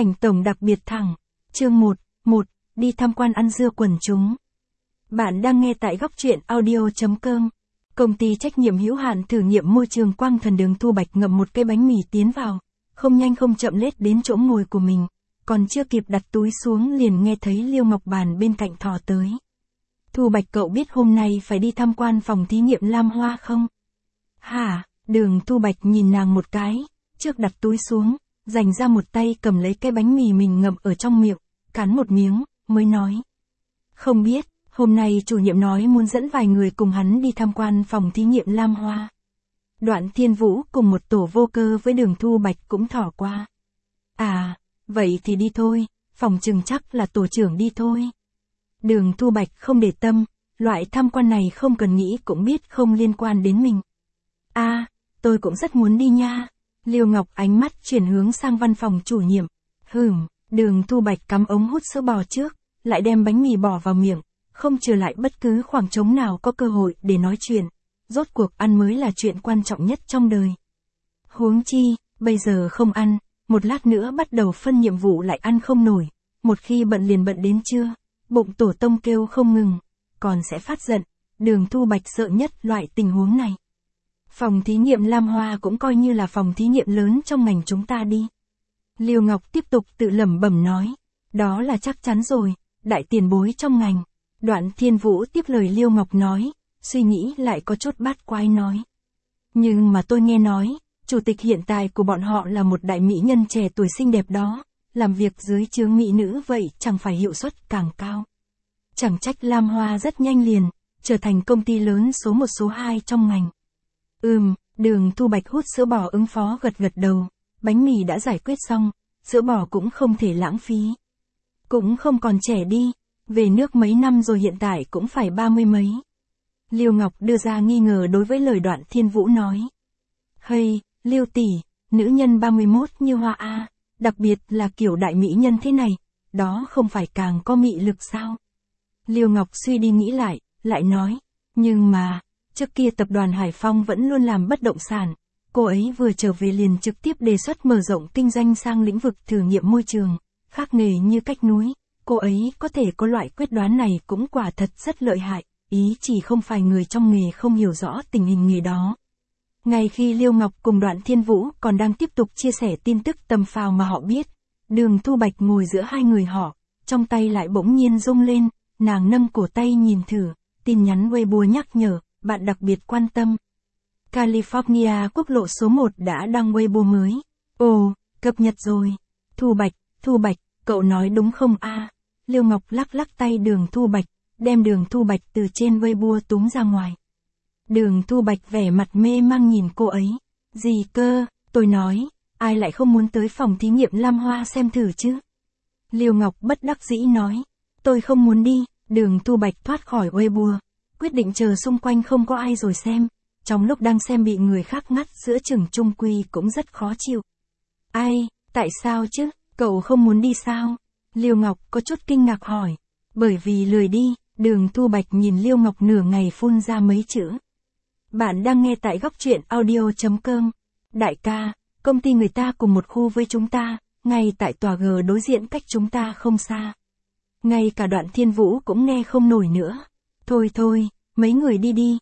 Cảnh tổng đặc biệt thẳng. Chương 1, đi tham quan ăn dưa quần chúng. Bạn đang nghe tại góc truyện audio.com. Công ty trách nhiệm hữu hạn thử nghiệm môi trường Quang Thần Đường Thu Bạch ngậm một cái bánh mì tiến vào, không nhanh không chậm lết đến chỗ ngồi của mình, còn chưa kịp đặt túi xuống liền nghe thấy Liêu Ngọc Bàn bên cạnh thò tới. Thu Bạch, cậu biết hôm nay phải đi tham quan phòng thí nghiệm Lam Hoa không? Hả? Đường Thu Bạch nhìn nàng một cái, trước đặt túi xuống, dành ra một tay cầm lấy cái bánh mì mình ngậm ở trong miệng, cắn một miếng, mới nói. Không biết, hôm nay chủ nhiệm nói muốn dẫn vài người cùng hắn đi tham quan phòng thí nghiệm Lam Hoa. Đoạn Thiên Vũ cùng một tổ vô cơ với Đường Thu Bạch cũng thỏ qua. À, vậy thì đi thôi, phòng chừng chắc là tổ trưởng đi thôi. Đường Thu Bạch không để tâm, loại tham quan này không cần nghĩ cũng biết không liên quan đến mình. À, tôi cũng rất muốn đi nha. Liêu Ngọc ánh mắt chuyển hướng sang văn phòng chủ nhiệm. Đường Thu Bạch cắm ống hút sữa bò trước, lại đem bánh mì bỏ vào miệng, không trở lại bất cứ khoảng trống nào có cơ hội để nói chuyện. Rốt cuộc ăn mới là chuyện quan trọng nhất trong đời. Huống chi, bây giờ không ăn, một lát nữa bắt đầu phân nhiệm vụ lại ăn không nổi, một khi bận liền bận đến trưa, bụng tổ tông kêu không ngừng, còn sẽ phát giận. Đường Thu Bạch sợ nhất loại tình huống này. Phòng thí nghiệm Lam Hoa cũng coi như là phòng thí nghiệm lớn trong ngành chúng ta đi. Liêu Ngọc tiếp tục tự lẩm bẩm nói. Đó là chắc chắn rồi, đại tiền bối trong ngành. Đoạn Thiên Vũ tiếp lời Liêu Ngọc nói, suy nghĩ lại có chút bát quái nói. Nhưng mà tôi nghe nói, chủ tịch hiện tại của bọn họ là một đại mỹ nhân trẻ tuổi xinh đẹp đó, làm việc dưới chướng mỹ nữ vậy chẳng phải hiệu suất càng cao. Chẳng trách Lam Hoa rất nhanh liền, trở thành công ty lớn số 1 số 2 trong ngành. Đường Thu Bạch hút sữa bò ứng phó gật gật đầu, bánh mì đã giải quyết xong, sữa bò cũng không thể lãng phí. Cũng không còn trẻ đi, về nước mấy năm rồi hiện tại cũng phải 30 mấy. Liêu Ngọc đưa ra nghi ngờ đối với lời Đoạn Thiên Vũ nói. Hay, Liêu tỷ, nữ nhân 31 như hoa a, đặc biệt là kiểu đại mỹ nhân thế này, đó không phải càng có mị lực sao? Liêu Ngọc suy đi nghĩ lại nói, nhưng mà, trước kia tập đoàn Hải Phong vẫn luôn làm bất động sản, cô ấy vừa trở về liền trực tiếp đề xuất mở rộng kinh doanh sang lĩnh vực thử nghiệm môi trường, khác nghề như cách núi, cô ấy có thể có loại quyết đoán này cũng quả thật rất lợi hại, ý chỉ không phải người trong nghề không hiểu rõ tình hình nghề đó. Ngay khi Liêu Ngọc cùng Đoạn Thiên Vũ còn đang tiếp tục chia sẻ tin tức tầm phào mà họ biết, Đường Thu Bạch ngồi giữa hai người họ, trong tay lại bỗng nhiên rung lên, nàng nâng cổ tay nhìn thử, tin nhắn Weibo nhắc nhở. Bạn đặc biệt quan tâm. California quốc lộ số 1 đã đăng Weibo mới. Ồ, cập nhật rồi. Thu Bạch, cậu nói đúng không a? Liêu Ngọc lắc tay Đường Thu Bạch, đem Đường Thu Bạch từ trên Weibo túm ra ngoài. Đường Thu Bạch vẻ mặt mê mang nhìn cô ấy. Gì cơ, tôi nói, ai lại không muốn tới phòng thí nghiệm Lam Hoa xem thử chứ? Liêu Ngọc bất đắc dĩ nói. Tôi không muốn đi. Đường Thu Bạch thoát khỏi Weibo, quyết định chờ xung quanh không có ai rồi xem. Trong lúc đang xem bị người khác ngắt giữa chừng chung quy cũng rất khó chịu. Ai, tại sao chứ, cậu không muốn đi sao? Liêu Ngọc có chút kinh ngạc hỏi. Bởi vì lười đi. Đường Thu Bạch nhìn Liêu Ngọc nửa ngày phun ra mấy chữ. Bạn đang nghe tại góc truyện audio.com. Đại ca, công ty người ta cùng một khu với chúng ta, ngay tại tòa G đối diện cách chúng ta không xa. Ngay cả Đoạn Thiên Vũ cũng nghe không nổi nữa. Thôi, mấy người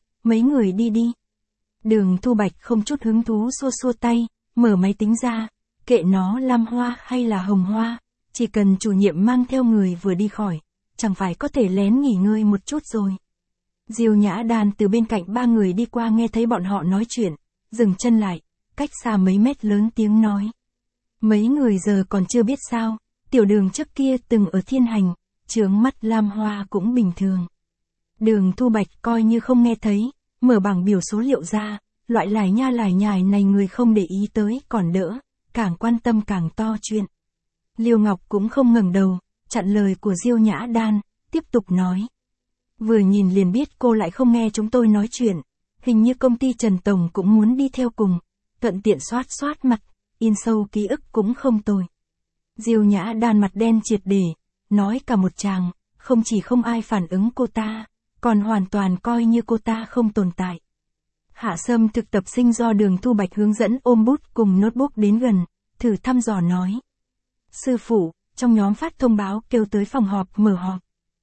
đi đi. Đường Thu Bạch không chút hứng thú xua tay, mở máy tính ra, kệ nó Lam Hoa hay là Hồng Hoa, chỉ cần chủ nhiệm mang theo người vừa đi khỏi, chẳng phải có thể lén nghỉ ngơi một chút rồi. Diêu Nhã Đan từ bên cạnh ba người đi qua nghe thấy bọn họ nói chuyện, dừng chân lại, cách xa mấy mét lớn tiếng nói. Mấy người giờ còn chưa biết sao, tiểu Đường trước kia từng ở Thiên Hành, chướng mắt Lam Hoa cũng bình thường. Đường Thu Bạch coi như không nghe thấy, mở bảng biểu số liệu ra, loại lải nhải này người không để ý tới còn đỡ, càng quan tâm càng to chuyện. Liêu Ngọc cũng không ngẩng đầu, chặn lời của Diêu Nhã Đan, tiếp tục nói. Vừa nhìn liền biết cô lại không nghe chúng tôi nói chuyện, hình như công ty Trần Tổng cũng muốn đi theo cùng, thuận tiện soát mặt, in sâu ký ức cũng không tồi. Diêu Nhã Đan mặt đen triệt để, nói cả một tràng, không chỉ không ai phản ứng cô ta, còn hoàn toàn coi như cô ta không tồn tại. Hạ Sâm thực tập sinh do Đường Thu Bạch hướng dẫn ôm bút cùng notebook đến gần, thử thăm dò nói. Sư phụ, trong nhóm phát thông báo kêu tới phòng họp mở họp.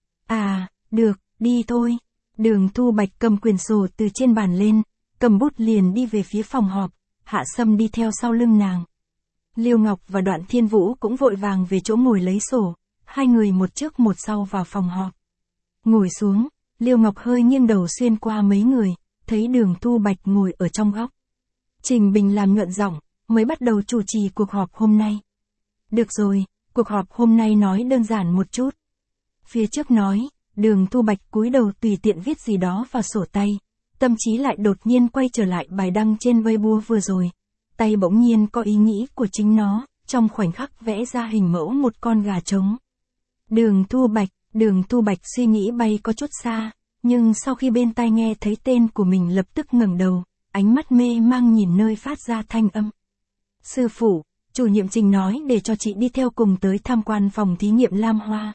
À, được, đi thôi. Đường Thu Bạch cầm quyển sổ từ trên bàn lên, cầm bút liền đi về phía phòng họp, Hạ Sâm đi theo sau lưng nàng. Liêu Ngọc và Đoạn Thiên Vũ cũng vội vàng về chỗ ngồi lấy sổ, hai người một trước một sau vào phòng họp. Ngồi xuống, Liêu Ngọc hơi nghiêng đầu xuyên qua mấy người, thấy Đường Thu Bạch ngồi ở trong góc. Trình Bình làm nhuận giọng, mới bắt đầu chủ trì cuộc họp hôm nay. Được rồi, cuộc họp hôm nay nói đơn giản một chút. Phía trước nói, Đường Thu Bạch cúi đầu tùy tiện viết gì đó vào sổ tay, tâm trí lại đột nhiên quay trở lại bài đăng trên Weibo vừa rồi. Tay bỗng nhiên có ý nghĩ của chính nó, trong khoảnh khắc vẽ ra hình mẫu một con gà trống. Đường Thu Bạch suy nghĩ bay có chút xa, nhưng sau khi bên tai nghe thấy tên của mình lập tức ngẩng đầu, ánh mắt mê mang nhìn nơi phát ra thanh âm. Sư phụ, chủ nhiệm Trình nói để cho chị đi theo cùng tới tham quan phòng thí nghiệm Lam Hoa.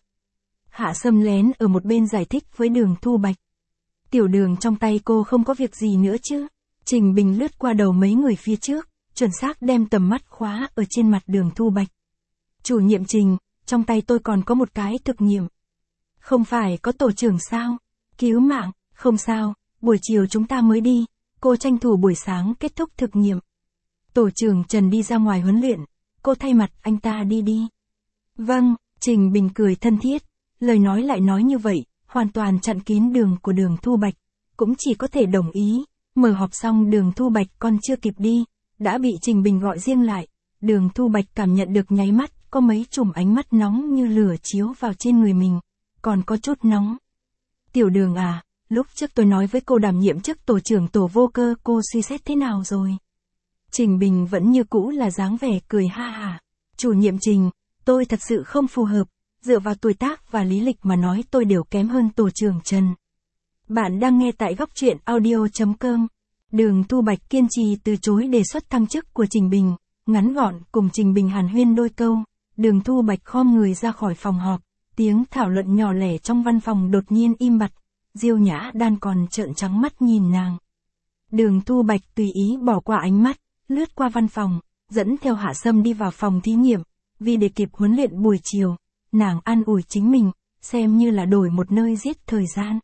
Hạ Sâm lén ở một bên giải thích với Đường Thu Bạch. Tiểu Đường trong tay cô không có việc gì nữa chứ? Trình Bình lướt qua đầu mấy người phía trước, chuẩn xác đem tầm mắt khóa ở trên mặt Đường Thu Bạch. Chủ nhiệm Trình, trong tay tôi còn có một cái thực nghiệm. Không phải có tổ trưởng sao? Cứu mạng, không sao, buổi chiều chúng ta mới đi, cô tranh thủ buổi sáng kết thúc thực nghiệm. Tổ trưởng Trần đi ra ngoài huấn luyện, cô thay mặt anh ta đi. Vâng, Trình Bình cười thân thiết, lời nói lại nói như vậy, hoàn toàn chặn kín đường của Đường Thu Bạch, cũng chỉ có thể đồng ý. Mở họp xong Đường Thu Bạch còn chưa kịp đi, đã bị Trình Bình gọi riêng lại. Đường Thu Bạch cảm nhận được nháy mắt, có mấy chùm ánh mắt nóng như lửa chiếu vào trên người mình, còn có chút nóng. Tiểu Đường à, lúc trước tôi nói với cô đảm nhiệm chức tổ trưởng tổ vô cơ, cô suy xét thế nào rồi? Trình Bình vẫn như cũ là dáng vẻ cười ha hả. Chủ nhiệm Trình, tôi thật sự không phù hợp, dựa vào tuổi tác và lý lịch mà nói tôi đều kém hơn tổ trưởng Trần. Bạn đang nghe tại góc truyện audio.com. Đường Thu Bạch kiên trì từ chối đề xuất thăng chức của Trình Bình, ngắn gọn cùng Trình Bình hàn huyên đôi câu, Đường Thu Bạch khom người ra khỏi phòng họp, tiếng thảo luận nhỏ lẻ trong văn phòng đột nhiên im bặt, Diêu Nhã Đan còn trợn trắng mắt nhìn nàng. Đường Thu Bạch tùy ý bỏ qua ánh mắt, lướt qua văn phòng, dẫn theo Hạ Sâm đi vào phòng thí nghiệm, vì để kịp huấn luyện buổi chiều, nàng an ủi chính mình, xem như là đổi một nơi giết thời gian.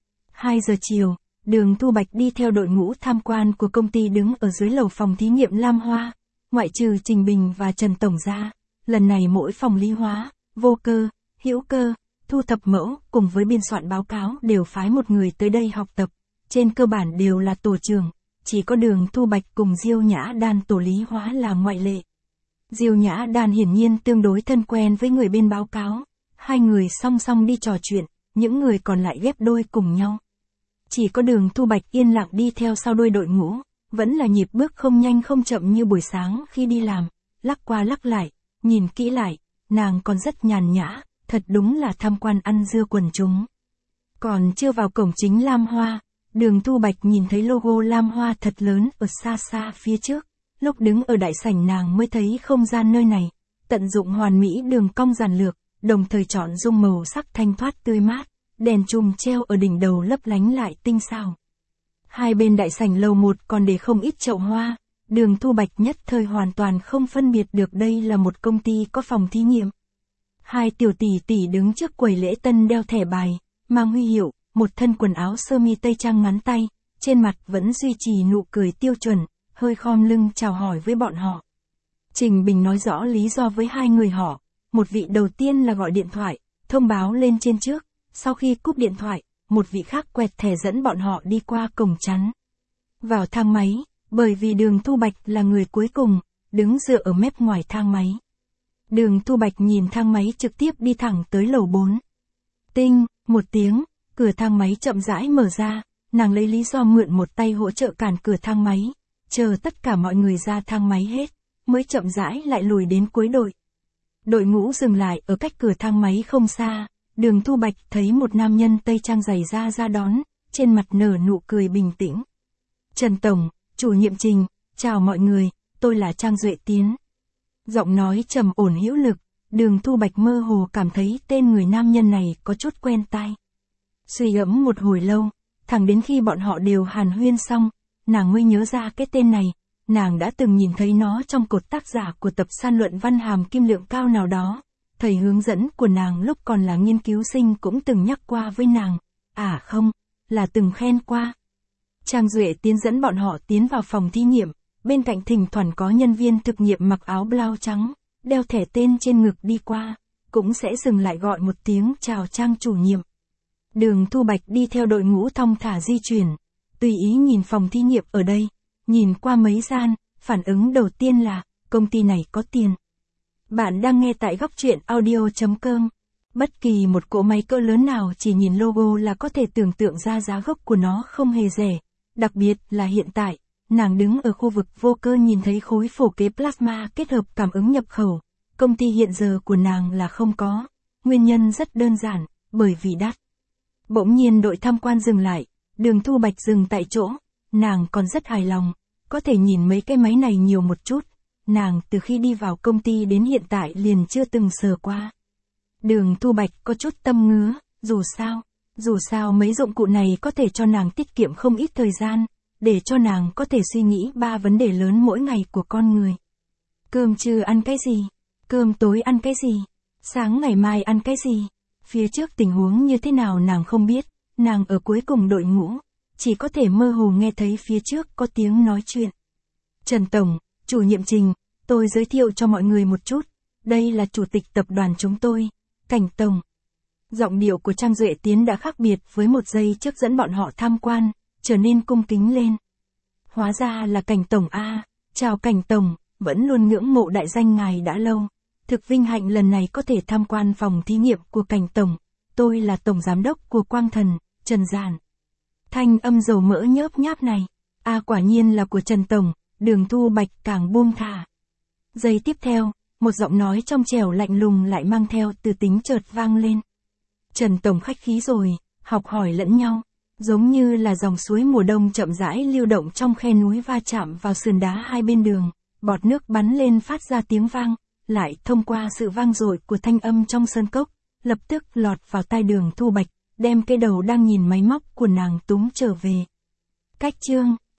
2 giờ chiều, Đường Thu Bạch đi theo đội ngũ tham quan của công ty đứng ở dưới lầu phòng thí nghiệm Lam Hoa, ngoại trừ Trình Bình và Trần Tổng ra, lần này mỗi phòng lý hóa, vô cơ, hữu cơ, thu thập mẫu cùng với biên soạn báo cáo đều phái một người tới đây học tập, trên cơ bản đều là tổ trưởng, chỉ có Đường Thu Bạch cùng Diêu Nhã Đan tổ lý hóa là ngoại lệ. Diêu Nhã Đan hiển nhiên tương đối thân quen với người bên báo cáo, hai người song song đi trò chuyện, những người còn lại ghép đôi cùng nhau. Chỉ có Đường Thu Bạch yên lặng đi theo sau đuôi đội ngũ, vẫn là nhịp bước không nhanh không chậm như buổi sáng khi đi làm, lắc qua lắc lại, nhìn kỹ lại, nàng còn rất nhàn nhã, thật đúng là tham quan ăn dưa quần chúng. Còn chưa vào cổng chính Lam Hoa, Đường Thu Bạch nhìn thấy logo Lam Hoa thật lớn ở xa xa phía trước, lúc đứng ở đại sảnh nàng mới thấy không gian nơi này, tận dụng hoàn mỹ đường cong giản lược, đồng thời chọn dung màu sắc thanh thoát tươi mát, đèn chùm treo ở đỉnh đầu lấp lánh lại tinh xảo. Hai bên đại sảnh lầu 1 còn để không ít chậu hoa, Đường Thu Bạch nhất thời hoàn toàn không phân biệt được đây là một công ty có phòng thí nghiệm. Hai tiểu tỷ tỷ đứng trước quầy lễ tân đeo thẻ bài, mang huy hiệu, một thân quần áo sơ mi tây trang ngắn tay, trên mặt vẫn duy trì nụ cười tiêu chuẩn, hơi khom lưng chào hỏi với bọn họ. Trình Bình nói rõ lý do với hai người họ, một vị đầu tiên là gọi điện thoại, thông báo lên trên trước, sau khi cúp điện thoại, một vị khác quẹt thẻ dẫn bọn họ đi qua cổng chắn. Vào thang máy, bởi vì Đường Thu Bạch là người cuối cùng, đứng dựa ở mép ngoài thang máy. Đường Thu Bạch nhìn thang máy trực tiếp đi thẳng tới lầu 4. Tinh, một tiếng, cửa thang máy chậm rãi mở ra, nàng lấy lý do mượn một tay hỗ trợ cản cửa thang máy, chờ tất cả mọi người ra thang máy hết, mới chậm rãi lại lùi đến cuối đội. Đội ngũ dừng lại ở cách cửa thang máy không xa, Đường Thu Bạch thấy một nam nhân tây trang giày da ra đón, trên mặt nở nụ cười bình tĩnh. Trần Tổng, chủ nhiệm Trình, chào mọi người, tôi là Trang Duệ Tiến. Giọng nói trầm ổn hữu lực, Đường Thu Bạch mơ hồ cảm thấy tên người nam nhân này có chút quen tai. Suy gẫm một hồi lâu, thẳng đến khi bọn họ đều hàn huyên xong, nàng mới nhớ ra cái tên này, nàng đã từng nhìn thấy nó trong cột tác giả của tập san luận văn hàm kim lượng cao nào đó. Thầy hướng dẫn của nàng lúc còn là nghiên cứu sinh cũng từng nhắc qua với nàng. À không, là từng khen qua. Trang Duệ Tiến dẫn bọn họ tiến vào phòng thí nghiệm, bên cạnh thỉnh thoảng có nhân viên thực nghiệm mặc áo blau trắng, đeo thẻ tên trên ngực đi qua, cũng sẽ dừng lại gọi một tiếng chào Trang chủ nhiệm. Đường Thu Bạch đi theo đội ngũ thong thả di chuyển, tùy ý nhìn phòng thí nghiệm ở đây, nhìn qua mấy gian, phản ứng đầu tiên là, công ty này có tiền. Bạn đang nghe tại góc truyện audio.com. Bất kỳ một cỗ máy cỡ lớn nào chỉ nhìn logo là có thể tưởng tượng ra giá gốc của nó không hề rẻ. Đặc biệt là hiện tại, nàng đứng ở khu vực vô cơ nhìn thấy khối phổ kế plasma kết hợp cảm ứng nhập khẩu. Công ty hiện giờ của nàng là không có. Nguyên nhân rất đơn giản, bởi vì đắt. Bỗng nhiên đội tham quan dừng lại, Đường Thu Bạch dừng tại chỗ. Nàng còn rất hài lòng, có thể nhìn mấy cái máy này nhiều một chút. Nàng từ khi đi vào công ty đến hiện tại liền chưa từng sờ qua. Đường Thu Bạch có chút tâm ngứa, dù sao mấy dụng cụ này có thể cho nàng tiết kiệm không ít thời gian, để cho nàng có thể suy nghĩ 3 vấn đề lớn mỗi ngày của con người. Cơm trưa ăn cái gì? Cơm tối ăn cái gì? Sáng ngày mai ăn cái gì? Phía trước tình huống như thế nào nàng không biết, nàng ở cuối cùng đội ngũ, chỉ có thể mơ hồ nghe thấy phía trước có tiếng nói chuyện. Trần Tổng, chủ nhiệm Trình, tôi giới thiệu cho mọi người một chút, đây là chủ tịch tập đoàn chúng tôi, Cảnh Tổng. Giọng điệu của Trang Duệ Tiến đã khác biệt với một giây trước dẫn bọn họ tham quan, trở nên cung kính lên. Hóa ra là Cảnh Tổng a, chào Cảnh Tổng, vẫn luôn ngưỡng mộ đại danh ngài đã lâu. Thực vinh hạnh lần này có thể tham quan phòng thí nghiệm của Cảnh Tổng, tôi là Tổng Giám đốc của Quang Thần, Trần Giản. Thanh âm dầu mỡ nhớp nháp này, quả nhiên là của Trần Tổng, Đường Thu Bạch càng buông thả. Giây tiếp theo, một giọng nói trong trẻo lạnh lùng lại mang theo từ tính chợt vang lên. Trần Tổng khách khí rồi, học hỏi lẫn nhau, giống như là dòng suối mùa đông chậm rãi lưu động trong khe núi va chạm vào sườn đá hai bên đường, bọt nước bắn lên phát ra tiếng vang, lại thông qua sự vang dội của thanh âm trong sơn cốc, lập tức lọt vào tai Đường Thu Bạch, đem cái đầu đang nhìn máy móc của nàng túm trở về. Cách chương